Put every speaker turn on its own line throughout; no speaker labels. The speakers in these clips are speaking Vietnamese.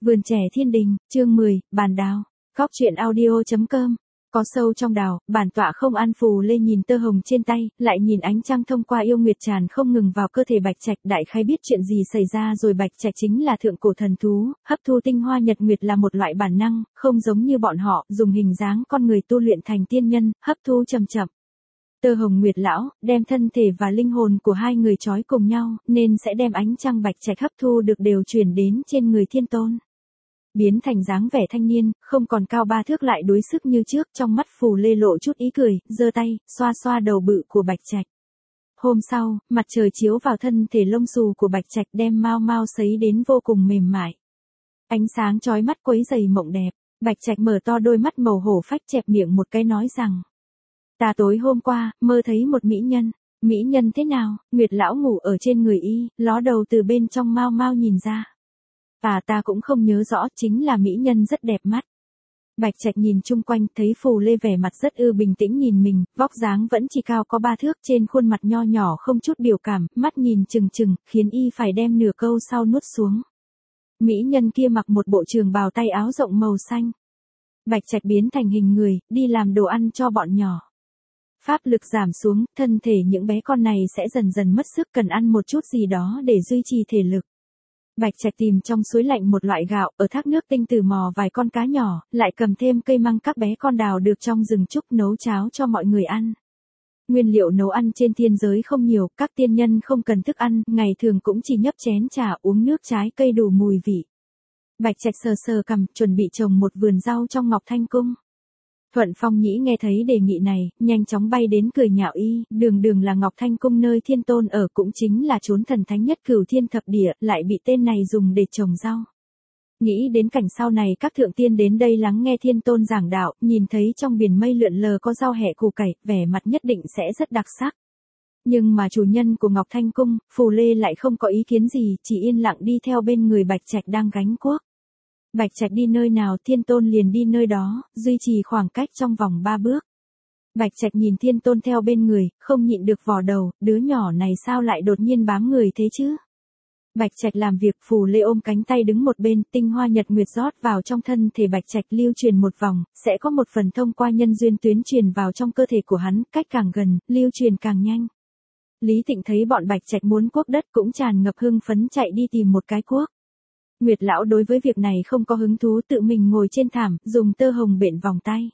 Vườn trẻ thiên đình, chương 10, bàn đào. Góc truyện audio.com. Có sâu trong đào, bản tọa không an phù lê nhìn tơ hồng trên tay, lại nhìn ánh trăng thông qua yêu nguyệt tràn không ngừng vào cơ thể Bạch Trạch, đại khái biết chuyện gì xảy ra rồi. Bạch Trạch chính là thượng cổ thần thú, hấp thu tinh hoa nhật nguyệt là một loại bản năng, không giống như bọn họ, dùng hình dáng con người tu luyện thành tiên nhân, hấp thu chậm chậm. Tơ hồng nguyệt lão, đem thân thể và linh hồn của hai người trói cùng nhau, nên sẽ đem ánh trăng Bạch Trạch hấp thu được đều truyền đến trên người thiên tôn. Biến thành dáng vẻ thanh niên, không còn cao 3 thước lại đối sức như trước, trong mắt phù lê lộ chút ý cười, giơ tay, xoa xoa đầu bự của Bạch Trạch. Hôm sau, mặt trời chiếu vào thân thể lông xù của Bạch Trạch đem mau mau sấy đến vô cùng mềm mại. Ánh sáng chói mắt quấy dày mộng đẹp, Bạch Trạch mở to đôi mắt màu hổ phách chẹp miệng một cái nói rằng. Ta tối hôm qua, mơ thấy một mỹ nhân. Mỹ nhân thế nào? Nguyệt lão ngủ ở trên người y, ló đầu từ bên trong mau mau nhìn ra. Ta cũng không nhớ rõ, chính là mỹ nhân rất đẹp mắt. Bạch Trạch nhìn chung quanh, thấy phù lê vẻ mặt rất bình tĩnh nhìn mình, vóc dáng vẫn chỉ cao có 3 thước, trên khuôn mặt nho nhỏ không chút biểu cảm, mắt nhìn chừng chừng, khiến y phải đem nửa câu sau nuốt xuống. Mỹ nhân kia mặc một bộ trường bào tay áo rộng màu xanh. Bạch Trạch biến thành hình người, đi làm đồ ăn cho bọn nhỏ. Pháp lực giảm xuống, thân thể những bé con này sẽ dần dần mất sức, cần ăn một chút gì đó để duy trì thể lực. Bạch Trạch tìm trong suối lạnh một loại gạo, ở thác nước tinh tử mò vài con cá nhỏ, lại cầm thêm cây măng các bé con đào được trong rừng trúc nấu cháo cho mọi người ăn. Nguyên liệu nấu ăn trên thiên giới không nhiều, các tiên nhân không cần thức ăn, ngày thường cũng chỉ nhấp chén trà uống nước trái cây đủ mùi vị. Bạch Trạch sờ sờ cằm, chuẩn bị trồng một vườn rau trong Ngọc Thanh Cung. Thuận Phong Nhĩ nghe thấy đề nghị này, nhanh chóng bay đến cười nhạo y, đường là Ngọc Thanh Cung nơi thiên tôn ở, cũng chính là chốn thần thánh nhất cửu thiên thập địa, lại bị tên này dùng để trồng rau. Nghĩ đến cảnh sau này các thượng tiên đến đây lắng nghe thiên tôn giảng đạo, nhìn thấy trong biển mây lượn lờ có rau hẹ củ cải, vẻ mặt nhất định sẽ rất đặc sắc. Nhưng mà chủ nhân của Ngọc Thanh Cung, Phù Lê lại không có ý kiến gì, chỉ yên lặng đi theo bên người Bạch Trạch đang gánh cuốc. Bạch Trạch đi nơi nào thiên tôn liền đi nơi đó, duy trì khoảng cách trong vòng 3 bước. Bạch Trạch nhìn thiên tôn theo bên người, không nhịn được vò đầu, đứa nhỏ này sao lại đột nhiên bám người thế chứ? Bạch Trạch làm việc, Phù Lê ôm cánh tay đứng một bên, tinh hoa nhật nguyệt rót vào trong thân thể Bạch Trạch lưu truyền một vòng, sẽ có một phần thông qua nhân duyên tuyến truyền vào trong cơ thể của hắn, cách càng gần, lưu truyền càng nhanh. Lý Tịnh thấy bọn Bạch Trạch muốn cuốc đất cũng tràn ngập hưng phấn chạy đi tìm một cái cuốc. Nguyệt lão đối với việc này không có hứng thú, tự mình ngồi trên thảm, dùng tơ hồng bện vòng tay.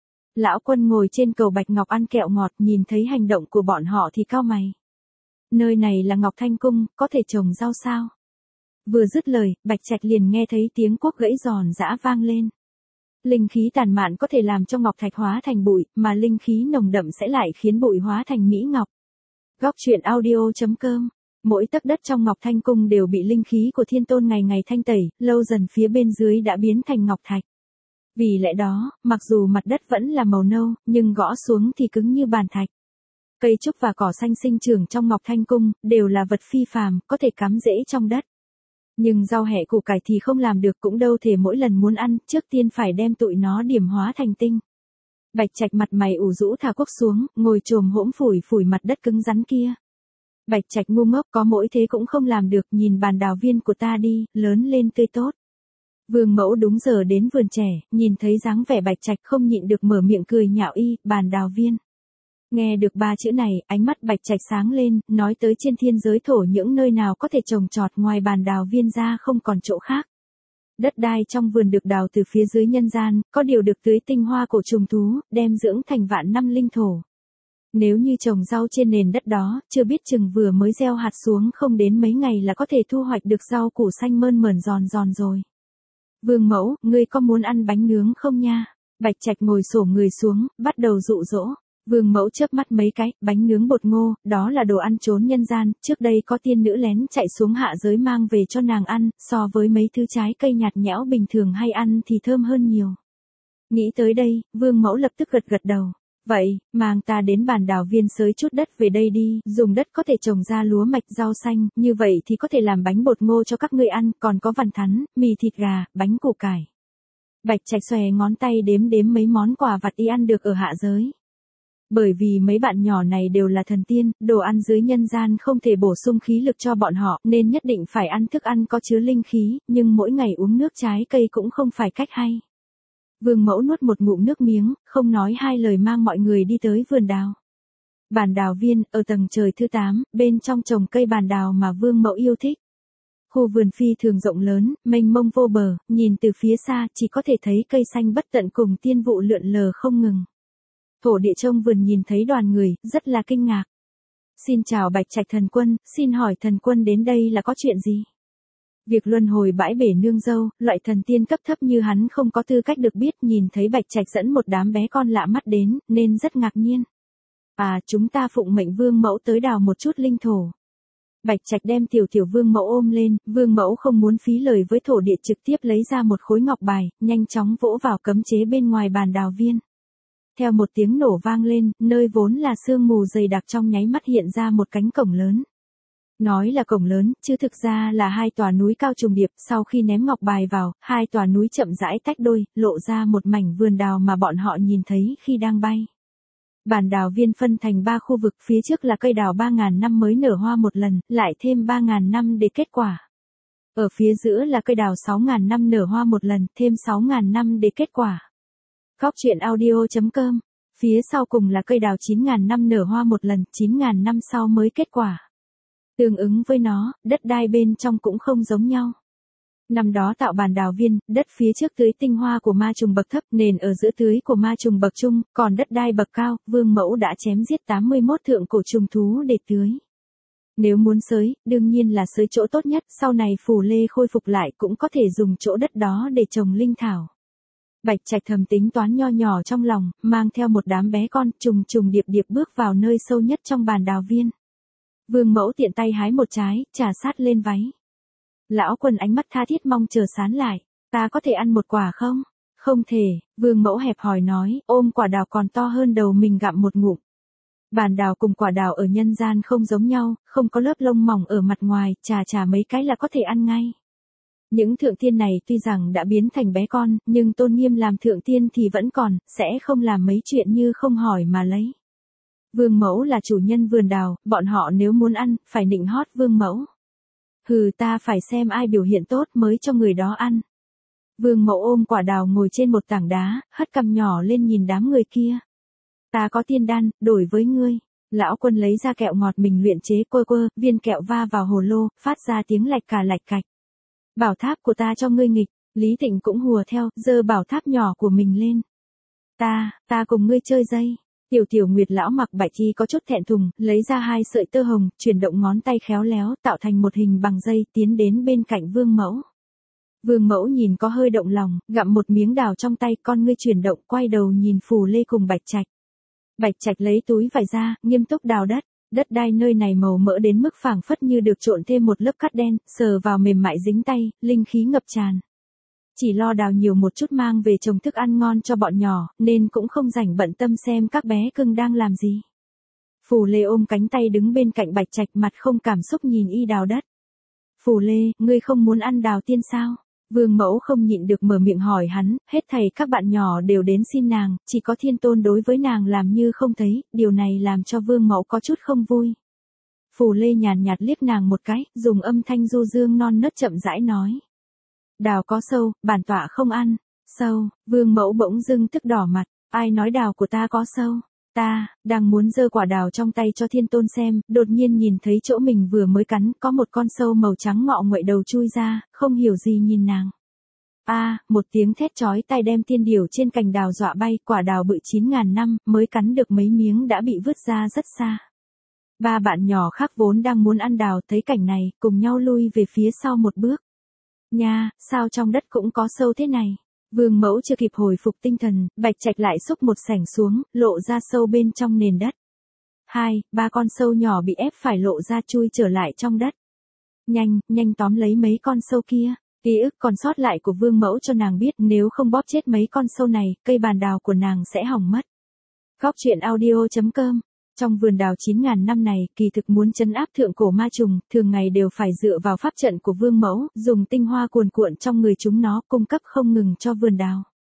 Lão Quân ngồi trên cầu bạch ngọc ăn kẹo ngọt, nhìn thấy hành động của bọn họ thì cau mày. Nơi này là Ngọc Thanh Cung, có thể trồng rau sao? Vừa dứt lời, Bạch Trạch liền nghe thấy tiếng cuốc gãy giòn giã vang lên. Linh khí tàn mạn có thể làm cho ngọc thạch hóa thành bụi, mà linh khí nồng đậm sẽ lại khiến bụi hóa thành mỹ ngọc. Góc truyện audio.com. Mỗi tấc đất trong Ngọc Thanh Cung đều bị linh khí của thiên tôn ngày ngày thanh tẩy, lâu dần phía bên dưới đã biến thành ngọc thạch. Vì lẽ đó, mặc dù mặt đất vẫn là màu nâu, nhưng gõ xuống thì cứng như bàn thạch. Cây trúc và cỏ xanh sinh trưởng trong Ngọc Thanh Cung, đều là vật phi phàm, có thể cắm rễ trong đất. Nhưng rau hẹ củ cải thì không làm được, cũng đâu thể mỗi lần muốn ăn, trước tiên phải đem tụi nó điểm hóa thành tinh. Bạch Trạch mặt mày ủ rũ thả cuốc xuống, ngồi chồm hỗn phủi mặt đất cứng rắn kia. Bạch Trạch ngu ngốc, có mỗi thế cũng không làm được, nhìn bàn đào viên của ta đi, lớn lên tươi tốt. Vương mẫu đúng giờ đến vườn trẻ, nhìn thấy dáng vẻ Bạch Trạch không nhịn được mở miệng cười nhạo y, bàn đào viên. Nghe được 3 chữ này, ánh mắt Bạch Trạch sáng lên, nói tới trên thiên giới thổ những nơi nào có thể trồng trọt ngoài bàn đào viên ra không còn chỗ khác. Đất đai trong vườn được đào từ phía dưới nhân gian, có điều được tưới tinh hoa của trùng thú, đem dưỡng thành vạn năm linh thổ. Nếu như trồng rau trên nền đất đó, chưa biết chừng vừa mới gieo hạt xuống không đến mấy ngày là có thể thu hoạch được rau củ xanh mơn mởn giòn giòn rồi. Vương mẫu, ngươi có muốn ăn bánh nướng không nha? Bạch Trạch ngồi xổm người xuống, bắt đầu dụ dỗ. Vương mẫu chớp mắt mấy cái, bánh nướng bột ngô, đó là đồ ăn chốn nhân gian, trước đây có tiên nữ lén chạy xuống hạ giới mang về cho nàng ăn, so với mấy thứ trái cây nhạt nhẽo bình thường hay ăn thì thơm hơn nhiều. Nghĩ tới đây, Vương mẫu lập tức gật đầu. Vậy, mang ta đến bàn đào viên xới chút đất về đây đi, dùng đất có thể trồng ra lúa mạch rau xanh, như vậy thì có thể làm bánh bột ngô cho các ngươi ăn, còn có vằn thắn, mì thịt gà, bánh củ cải. Bạch Trạch xòe ngón tay đếm mấy món quà vặt y ăn được ở hạ giới. Bởi vì mấy bạn nhỏ này đều là thần tiên, đồ ăn dưới nhân gian không thể bổ sung khí lực cho bọn họ, nên nhất định phải ăn thức ăn có chứa linh khí, nhưng mỗi ngày uống nước trái cây cũng không phải cách hay. Vương mẫu nuốt một ngụm nước miếng, không nói hai lời mang mọi người đi tới vườn đào. Bàn đào viên, ở tầng trời thứ 8, bên trong trồng cây bàn đào mà vương mẫu yêu thích. Khu vườn phi thường rộng lớn, mênh mông vô bờ, nhìn từ phía xa chỉ có thể thấy cây xanh bất tận cùng tiên vụ lượn lờ không ngừng. Thổ địa trông vườn nhìn thấy đoàn người, rất là kinh ngạc. Xin chào Bạch Trạch thần quân, xin hỏi thần quân đến đây là có chuyện gì? Việc luân hồi bãi bể nương dâu, loại thần tiên cấp thấp như hắn không có tư cách được biết, nhìn thấy Bạch Trạch dẫn một đám bé con lạ mắt đến, nên rất ngạc nhiên. À, chúng ta phụng mệnh vương mẫu tới đào một chút linh thổ. Bạch Trạch đem tiểu vương mẫu ôm lên, vương mẫu không muốn phí lời với thổ địa, trực tiếp lấy ra một khối ngọc bài, nhanh chóng vỗ vào cấm chế bên ngoài bàn đào viên. Theo một tiếng nổ vang lên, nơi vốn là sương mù dày đặc trong nháy mắt hiện ra một cánh cổng lớn. Nói là cổng lớn, chứ thực ra là hai tòa núi cao trùng điệp, sau khi ném ngọc bài vào, hai tòa núi chậm rãi tách đôi, lộ ra một mảnh vườn đào mà bọn họ nhìn thấy khi đang bay. Bản đào viên phân thành 3 khu vực, phía trước là cây đào 3.000 năm mới nở hoa một lần, lại thêm 3.000 năm để kết quả. Ở phía giữa là cây đào 6.000 năm nở hoa một lần, thêm 6.000 năm để kết quả. Góc truyện audio.com. Phía sau cùng là cây đào 9.000 năm nở hoa một lần, 9.000 năm sau mới kết quả. Tương ứng với nó, đất đai bên trong cũng không giống nhau. Năm đó tạo bàn đào viên, đất phía trước tưới tinh hoa của ma trùng bậc thấp, nền ở giữa tưới của ma trùng bậc trung, còn đất đai bậc cao, vương mẫu đã chém giết 81 thượng cổ trùng thú để tưới. Nếu muốn xới, đương nhiên là xới chỗ tốt nhất, sau này phù lê khôi phục lại cũng có thể dùng chỗ đất đó để trồng linh thảo. Bạch Trạch thầm tính toán nho nhỏ trong lòng, mang theo một đám bé con, trùng điệp điệp bước vào nơi sâu nhất trong bàn đào viên. Vương mẫu tiện tay hái một trái, trà sát lên váy. Lão Quân ánh mắt tha thiết mong chờ sán lại, ta có thể ăn một quả không? Không thể, vương mẫu hẹp hòi nói, ôm quả đào còn to hơn đầu mình gặm một ngụm. Bàn đào cùng quả đào ở nhân gian không giống nhau, không có lớp lông mỏng ở mặt ngoài, chà mấy cái là có thể ăn ngay. Những thượng tiên này tuy rằng đã biến thành bé con, nhưng tôn nghiêm làm thượng tiên thì vẫn còn, sẽ không làm mấy chuyện như không hỏi mà lấy. Vương mẫu là chủ nhân vườn đào, bọn họ nếu muốn ăn, phải nịnh hót vương mẫu. Hừ, ta phải xem ai biểu hiện tốt mới cho người đó ăn. Vương mẫu ôm quả đào ngồi trên một tảng đá, hất cằm nhỏ lên nhìn đám người kia. Ta có tiên đan, đổi với ngươi. Lão Quân lấy ra kẹo ngọt mình luyện chế quơ, viên kẹo va vào hồ lô, phát ra tiếng lạch cạch. Bảo tháp của ta cho ngươi nghịch, Lý Tịnh cũng hùa theo, giơ bảo tháp nhỏ của mình lên. Ta cùng ngươi chơi dây. Tiểu Nguyệt lão mặc bạch y có chút thẹn thùng, lấy ra 2 sợi tơ hồng, chuyển động ngón tay khéo léo, tạo thành một hình bằng dây, tiến đến bên cạnh vương mẫu. Vương mẫu nhìn có hơi động lòng, gặm một miếng đào trong tay, con ngươi chuyển động, quay đầu nhìn Phù Lê cùng Bạch Trạch. Bạch Trạch lấy túi vải ra, nghiêm túc đào đất. Đất đai nơi này màu mỡ đến mức phảng phất như được trộn thêm một lớp cát đen, sờ vào mềm mại dính tay, linh khí ngập tràn. Chỉ lo đào nhiều một chút mang về trồng thức ăn ngon cho bọn nhỏ, nên cũng không rảnh bận tâm xem các bé cưng đang làm gì. Phù Lê ôm cánh tay đứng bên cạnh Bạch Trạch, mặt không cảm xúc nhìn y đào đất. Phù Lê, ngươi không muốn ăn đào tiên sao? Vương mẫu không nhịn được mở miệng hỏi hắn, hết thảy các bạn nhỏ đều đến xin nàng, chỉ có Thiên Tôn đối với nàng làm như không thấy, điều này làm cho vương mẫu có chút không vui. Phù Lê nhàn nhạt liếc nàng một cái, dùng âm thanh du dương non nớt chậm rãi nói. Đào có sâu, bản tọa không ăn. Sâu, vương mẫu bỗng dưng tức đỏ mặt, ai nói đào của ta có sâu? Ta, đang muốn giơ quả đào trong tay cho Thiên Tôn xem, đột nhiên nhìn thấy chỗ mình vừa mới cắn, có một con sâu màu trắng ngọ nguậy đầu chui ra, không hiểu gì nhìn nàng. Một tiếng thét chói tai đem tiên điểu trên cành đào dọa bay, quả đào bự 9.000 năm, mới cắn được mấy miếng đã bị vứt ra rất xa. 3 bạn nhỏ khác vốn đang muốn ăn đào thấy cảnh này, cùng nhau lui về phía sau một bước. Nha, sao trong đất cũng có sâu thế này? Vương mẫu chưa kịp hồi phục tinh thần, Bạch Trạch lại xúc một sảnh xuống, lộ ra sâu bên trong nền đất. 2-3 con sâu nhỏ bị ép phải lộ ra chui trở lại trong đất. Nhanh tóm lấy mấy con sâu kia. Ký ức còn sót lại của vương mẫu cho nàng biết nếu không bóp chết mấy con sâu này, cây bàn đào của nàng sẽ hỏng mất. Góc truyện audio.com. Trong vườn đào 9.000 năm này, kỳ thực muốn trấn áp thượng cổ ma trùng, thường ngày đều phải dựa vào pháp trận của vương mẫu, dùng tinh hoa cuồn cuộn trong người chúng nó, cung cấp không ngừng cho vườn đào.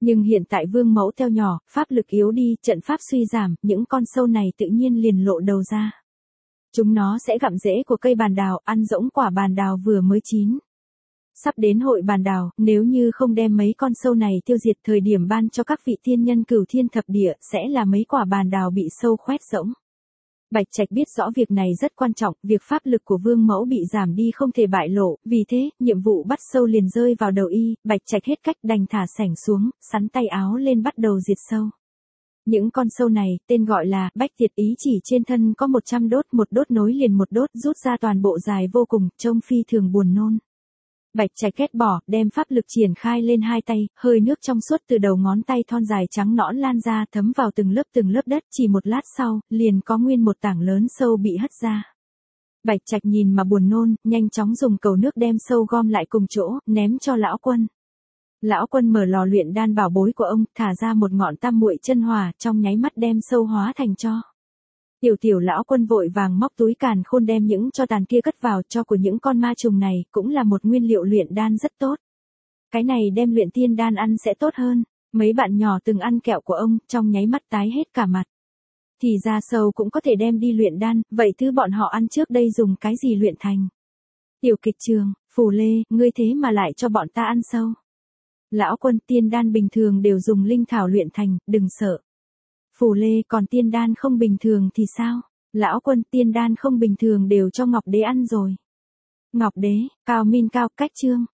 Nhưng hiện tại vương mẫu theo nhỏ, pháp lực yếu đi, trận pháp suy giảm, những con sâu này tự nhiên liền lộ đầu ra. Chúng nó sẽ gặm rễ của cây bàn đào, ăn rỗng quả bàn đào vừa mới chín. Sắp đến hội bàn đào, nếu như không đem mấy con sâu này tiêu diệt, thời điểm ban cho các vị tiên nhân cửu thiên thập địa, sẽ là mấy quả bàn đào bị sâu khoét rỗng. Bạch Trạch biết rõ việc này rất quan trọng, việc pháp lực của vương mẫu bị giảm đi không thể bại lộ, vì thế, nhiệm vụ bắt sâu liền rơi vào đầu y, Bạch Trạch hết cách đành thả sảnh xuống, sắn tay áo lên bắt đầu diệt sâu. Những con sâu này, tên gọi là bách tiệt, ý chỉ trên thân có 100 đốt, một đốt nối liền một đốt, rút ra toàn bộ dài vô cùng, trông phi thường buồn nôn. Bạch Trạch ghét bỏ, đem pháp lực triển khai lên hai tay, hơi nước trong suốt từ đầu ngón tay thon dài trắng nõn lan ra, thấm vào từng lớp đất, chỉ một lát sau, liền có nguyên một tảng lớn sâu bị hất ra. Bạch Trạch nhìn mà buồn nôn, nhanh chóng dùng cầu nước đem sâu gom lại cùng chỗ, ném cho lão quân. Lão quân mở lò luyện đan bảo bối của ông, thả ra một ngọn tam muội chân hỏa, trong nháy mắt đem sâu hóa thành tro. Tiểu lão quân vội vàng móc túi càn khôn đem những tro tàn kia cất vào, tro của những con ma trùng này, cũng là một nguyên liệu luyện đan rất tốt. Cái này đem luyện tiên đan ăn sẽ tốt hơn. Mấy bạn nhỏ từng ăn kẹo của ông, trong nháy mắt tái hết cả mặt. Thì ra sâu cũng có thể đem đi luyện đan, vậy thứ bọn họ ăn trước đây dùng cái gì luyện thành? Tiểu kịch trường, Phù Lê, ngươi thế mà lại cho bọn ta ăn sâu. Lão quân, tiên đan bình thường đều dùng linh thảo luyện thành, đừng sợ. Phù Lê, còn tiên đan không bình thường thì sao? Lão quân, tiên đan không bình thường đều cho Ngọc Đế ăn rồi. Ngọc Đế, Cao Min Cao, cách chương.